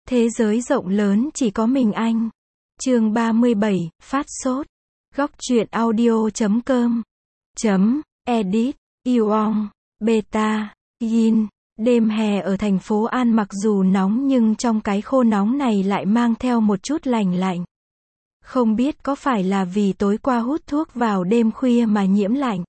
Thế giới rộng lớn chỉ có mình anh. Chương 37, phát sốt. Góc truyện audio.com .edit, Yuong, Beta, Yin. Đêm hè ở thành phố An mặc dù nóng nhưng trong cái khô nóng này lại mang theo một chút lành lạnh. Không biết có phải là vì tối qua hút thuốc vào đêm khuya mà nhiễm lạnh,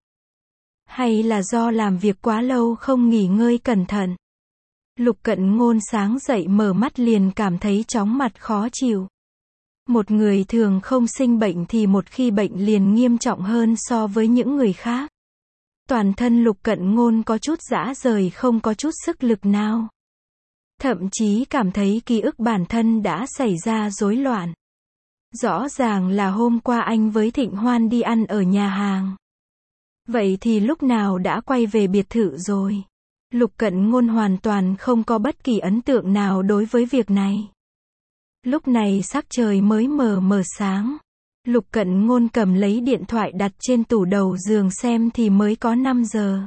hay là do làm việc quá lâu không nghỉ ngơi cẩn thận. Lục Cận Ngôn sáng dậy mở mắt liền cảm thấy chóng mặt khó chịu. Một người thường không sinh bệnh thì một khi bệnh liền nghiêm trọng hơn so với những người khác. Toàn thân Lục Cận Ngôn có chút rã rời, không có chút sức lực nào. Thậm chí cảm thấy ký ức bản thân đã xảy ra rối loạn. Rõ ràng là hôm qua anh với Thịnh Hoan đi ăn ở nhà hàng. Vậy thì lúc nào đã quay về biệt thự rồi? Lục Cận Ngôn hoàn toàn không có bất kỳ ấn tượng nào đối với việc này. Lúc này sắc trời mới mờ mờ sáng. Lục Cận Ngôn cầm lấy điện thoại đặt trên tủ đầu giường xem thì mới có 5 giờ.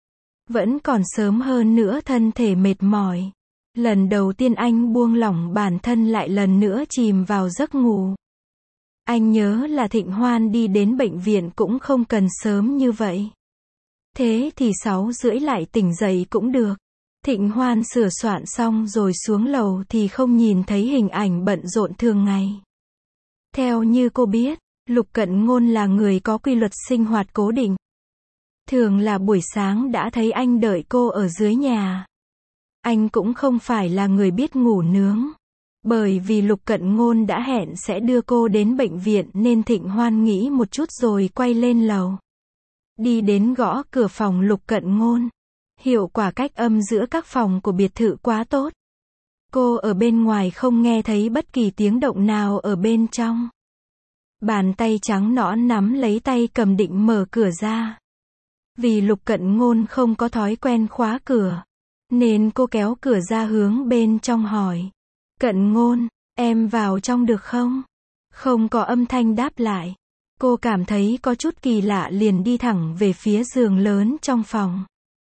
Vẫn còn sớm hơn nữa, thân thể mệt mỏi. Lần đầu tiên anh buông lỏng bản thân lại lần nữa chìm vào giấc ngủ. Anh nhớ là Thịnh Hoan đi đến bệnh viện cũng không cần sớm như vậy. Thế thì 6:30 lại tỉnh dậy cũng được. Thịnh Hoan sửa soạn xong rồi xuống lầu thì không nhìn thấy hình ảnh bận rộn thường ngày. Theo như cô biết, Lục Cận Ngôn là người có quy luật sinh hoạt cố định. Thường là buổi sáng đã thấy anh đợi cô ở dưới nhà. Anh cũng không phải là người biết ngủ nướng. Bởi vì Lục Cận Ngôn đã hẹn sẽ đưa cô đến bệnh viện nên Thịnh Hoan nghĩ một chút rồi quay lên lầu. Đi đến gõ cửa phòng Lục Cận Ngôn. Hiệu quả cách âm giữa các phòng của biệt thự quá tốt. Cô ở bên ngoài không nghe thấy bất kỳ tiếng động nào ở bên trong. Bàn tay trắng nõn nắm lấy tay cầm định mở cửa ra. Vì Lục Cận Ngôn không có thói quen khóa cửa, nên cô kéo cửa ra hướng bên trong hỏi. Cận Ngôn, em vào trong được không? Không có âm thanh đáp lại. Cô cảm thấy có chút kỳ lạ liền đi thẳng về phía giường lớn trong phòng.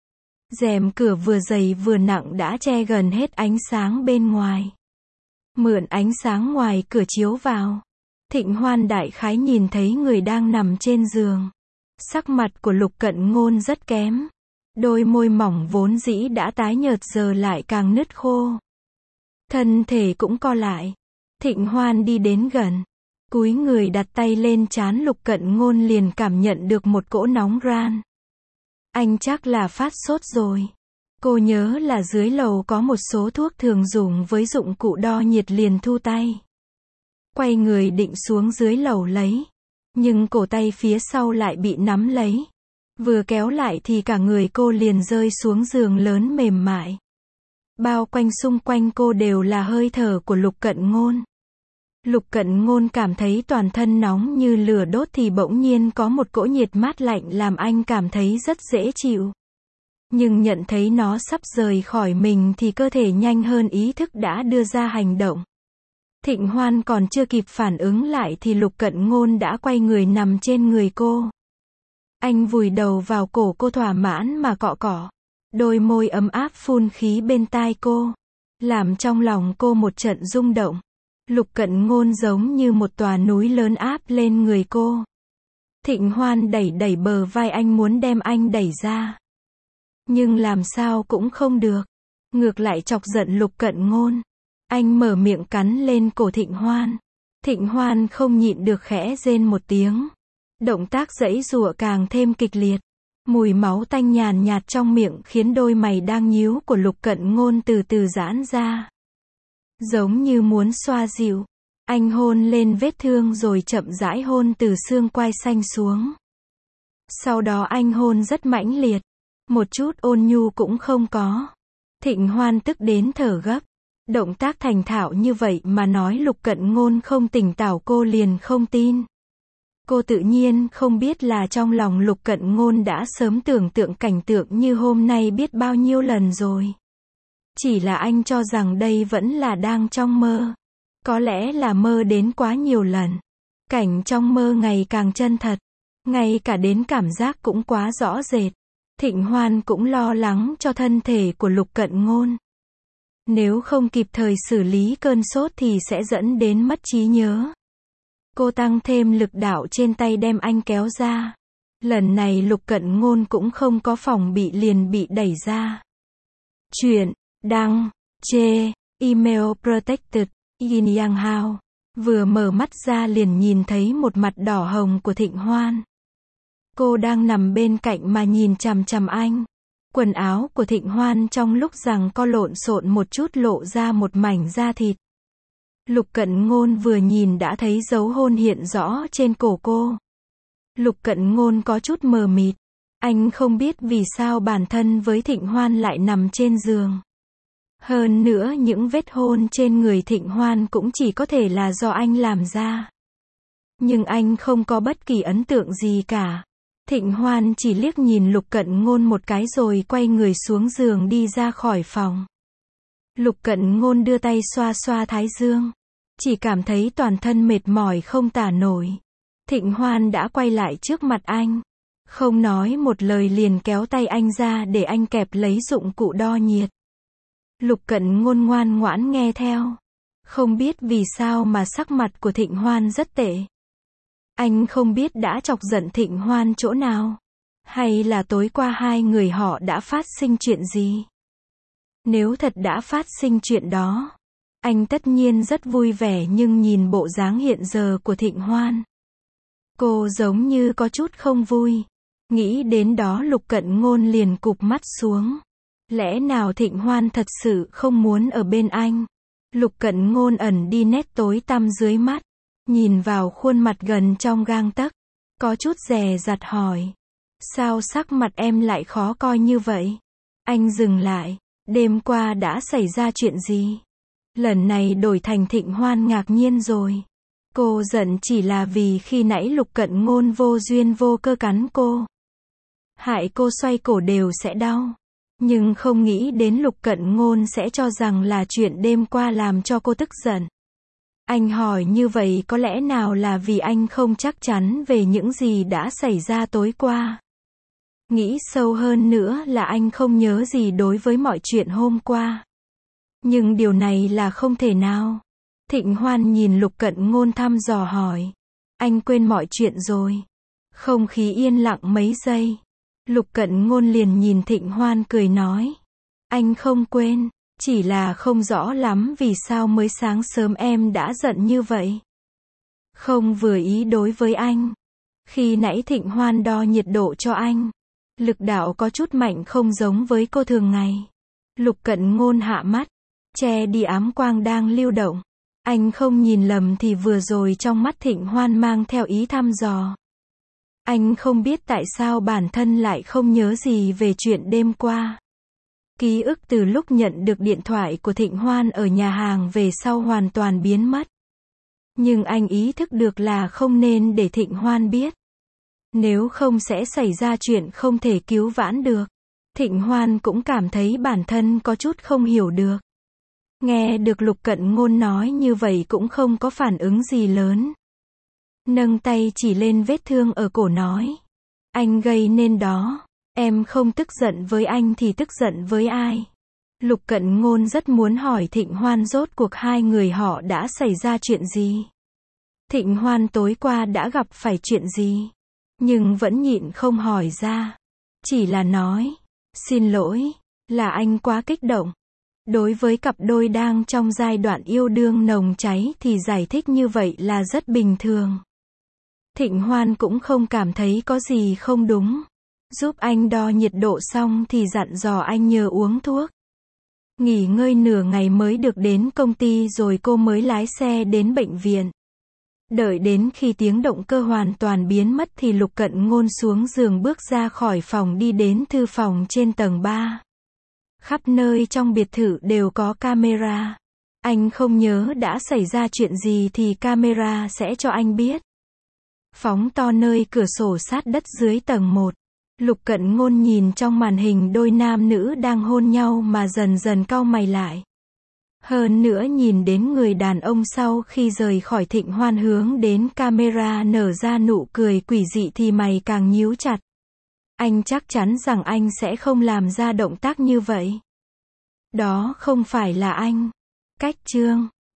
Rèm cửa vừa dày vừa nặng đã che gần hết ánh sáng bên ngoài. Mượn ánh sáng ngoài cửa chiếu vào. Thịnh Hoan đại khái nhìn thấy người đang nằm trên giường. Sắc mặt của Lục Cận Ngôn rất kém. Đôi môi mỏng vốn dĩ đã tái nhợt giờ lại càng nứt khô. Thân thể cũng co lại. Thịnh Hoan đi đến gần. Cúi người đặt tay lên trán Lục Cận Ngôn liền cảm nhận được một cỗ nóng ran. Anh chắc là phát sốt rồi. Cô nhớ là dưới lầu có một số thuốc thường dùng với dụng cụ đo nhiệt liền thu tay. Quay người định xuống dưới lầu lấy. Nhưng cổ tay phía sau lại bị nắm lấy. Vừa kéo lại thì cả người cô liền rơi xuống giường lớn mềm mại. Bao quanh xung quanh cô đều là hơi thở của Lục Cận Ngôn. Lục Cận Ngôn cảm thấy toàn thân nóng như lửa đốt thì bỗng nhiên có một cỗ nhiệt mát lạnh làm anh cảm thấy rất dễ chịu. Nhưng nhận thấy nó sắp rời khỏi mình thì cơ thể nhanh hơn ý thức đã đưa ra hành động. Thịnh Hoan còn chưa kịp phản ứng lại thì Lục Cận Ngôn đã quay người nằm trên người cô. Anh vùi đầu vào cổ cô thỏa mãn mà cọ cọ. Đôi môi ấm áp phun khí bên tai cô. Làm trong lòng cô một trận rung động. Lục Cận Ngôn giống như một tòa núi lớn áp lên người cô. Thịnh Hoan đẩy đẩy bờ vai anh muốn đem anh đẩy ra. Nhưng làm sao cũng không được. Ngược lại chọc giận Lục Cận Ngôn. Anh mở miệng cắn lên cổ Thịnh Hoan. Thịnh Hoan không nhịn được khẽ rên một tiếng. Động tác giãy giụa càng thêm kịch liệt. Mùi máu tanh nhàn nhạt trong miệng khiến đôi mày đang nhíu của Lục Cận Ngôn từ từ giãn ra. Giống như muốn xoa dịu. Anh hôn lên vết thương rồi chậm rãi hôn từ xương quai xanh xuống. Sau đó anh hôn rất mãnh liệt. Một chút ôn nhu cũng không có. Thịnh Hoan tức đến thở gấp. Động tác thành thạo như vậy mà nói Lục Cận Ngôn không tỉnh táo cô liền không tin. Cô tự nhiên không biết là trong lòng Lục Cận Ngôn đã sớm tưởng tượng cảnh tượng như hôm nay biết bao nhiêu lần rồi. Chỉ là anh cho rằng đây vẫn là đang trong mơ. Có lẽ là mơ đến quá nhiều lần. Cảnh trong mơ ngày càng chân thật. Ngay cả đến cảm giác cũng quá rõ rệt. Thịnh Hoan cũng lo lắng cho thân thể của Lục Cận Ngôn. Nếu không kịp thời xử lý cơn sốt thì sẽ dẫn đến mất trí nhớ. Cô tăng thêm lực đạo trên tay đem anh kéo ra. Lần này Lục Cận Ngôn cũng không có phòng bị liền bị đẩy ra. Chuyện đăng chê email protected in Yang Hao. Vừa mở mắt ra liền nhìn thấy một mặt đỏ hồng của Thịnh Hoan. Cô đang nằm bên cạnh mà nhìn chằm chằm anh. Quần áo của Thịnh Hoan trong lúc giằng co lộn xộn một chút lộ ra một mảnh da thịt. Lục Cận Ngôn vừa nhìn đã thấy dấu hôn hiện rõ trên cổ cô. Lục Cận Ngôn có chút mờ mịt. Anh không biết vì sao bản thân với Thịnh Hoan lại nằm trên giường. Hơn nữa những vết hôn trên người Thịnh Hoan cũng chỉ có thể là do anh làm ra. Nhưng anh không có bất kỳ ấn tượng gì cả. Thịnh Hoan chỉ liếc nhìn Lục Cận Ngôn một cái rồi quay người xuống giường đi ra khỏi phòng. Lục Cận Ngôn đưa tay xoa xoa thái dương. Chỉ cảm thấy toàn thân mệt mỏi không tả nổi. Thịnh Hoan đã quay lại trước mặt anh. Không nói một lời liền kéo tay anh ra để anh kẹp lấy dụng cụ đo nhiệt. Lục Cận Ngôn ngoan ngoãn nghe theo. Không biết vì sao mà sắc mặt của Thịnh Hoan rất tệ. Anh không biết đã chọc giận Thịnh Hoan chỗ nào. Hay là tối qua hai người họ đã phát sinh chuyện gì. Nếu thật đã phát sinh chuyện đó, anh tất nhiên rất vui vẻ, nhưng nhìn bộ dáng hiện giờ của Thịnh Hoan, cô giống như có chút không vui. Nghĩ đến đó Lục Cận Ngôn liền cụp mắt xuống. Lẽ nào Thịnh Hoan thật sự không muốn ở bên anh? Lục Cận Ngôn ẩn đi nét tối tăm dưới mắt. Nhìn vào khuôn mặt gần trong gang tấc. Có chút dè dặt hỏi. Sao sắc mặt em lại khó coi như vậy? Anh dừng lại. Đêm qua đã xảy ra chuyện gì? Lần này đổi thành Thịnh Hoan ngạc nhiên rồi. Cô giận chỉ là vì khi nãy Lục Cận Ngôn vô duyên vô cơ cắn cô. Hại cô xoay cổ đều sẽ đau. Nhưng không nghĩ đến Lục Cận Ngôn sẽ cho rằng là chuyện đêm qua làm cho cô tức giận. Anh hỏi như vậy có lẽ nào là vì anh không chắc chắn về những gì đã xảy ra tối qua. Nghĩ sâu hơn nữa là anh không nhớ gì đối với mọi chuyện hôm qua. Nhưng điều này là không thể nào. Thịnh Hoan nhìn Lục Cận Ngôn thăm dò hỏi. Anh quên mọi chuyện rồi. Không khí yên lặng mấy giây. Lục Cận Ngôn liền nhìn Thịnh Hoan cười nói. Anh không quên, chỉ là không rõ lắm vì sao mới sáng sớm em đã giận như vậy. Không vừa ý đối với anh. Khi nãy Thịnh Hoan đo nhiệt độ cho anh. Lực đạo có chút mạnh không giống với cô thường ngày. Lục Cận Ngôn hạ mắt, che đi ám quang đang lưu động. Anh không nhìn lầm thì vừa rồi trong mắt Thịnh Hoan mang theo ý thăm dò. Anh không biết tại sao bản thân lại không nhớ gì về chuyện đêm qua. Ký ức từ lúc nhận được điện thoại của Thịnh Hoan ở nhà hàng về sau hoàn toàn biến mất. Nhưng anh ý thức được là không nên để Thịnh Hoan biết. Nếu không sẽ xảy ra chuyện không thể cứu vãn được. Thịnh Hoan cũng cảm thấy bản thân có chút không hiểu được. Nghe được Lục Cận Ngôn nói như vậy cũng không có phản ứng gì lớn. Nâng tay chỉ lên vết thương ở cổ nói. Anh gây nên đó. Em không tức giận với anh thì tức giận với ai? Lục Cận Ngôn rất muốn hỏi Thịnh Hoan rốt cuộc hai người họ đã xảy ra chuyện gì? Thịnh Hoan tối qua đã gặp phải chuyện gì? Nhưng vẫn nhịn không hỏi ra. Chỉ là nói. Xin lỗi. Là anh quá kích động. Đối với cặp đôi đang trong giai đoạn yêu đương nồng cháy thì giải thích như vậy là rất bình thường. Thịnh Hoan cũng không cảm thấy có gì không đúng. Giúp anh đo nhiệt độ xong thì dặn dò anh nhờ uống thuốc. Nghỉ ngơi nửa ngày mới được đến công ty rồi cô mới lái xe đến bệnh viện. Đợi đến khi tiếng động cơ hoàn toàn biến mất thì Lục Cận Ngôn xuống giường bước ra khỏi phòng đi đến thư phòng trên tầng 3. Khắp nơi trong biệt thự đều có camera. Anh không nhớ đã xảy ra chuyện gì thì camera sẽ cho anh biết. Phóng to nơi cửa sổ sát đất dưới tầng 1. Lục Cận Ngôn nhìn trong màn hình đôi nam nữ đang hôn nhau mà dần dần cau mày lại. Hơn nữa nhìn đến người đàn ông sau khi rời khỏi Thịnh Hoan hướng đến camera nở ra nụ cười quỷ dị thì mày càng nhíu chặt. Anh chắc chắn rằng anh sẽ không làm ra động tác như vậy. Đó không phải là anh. Cách chương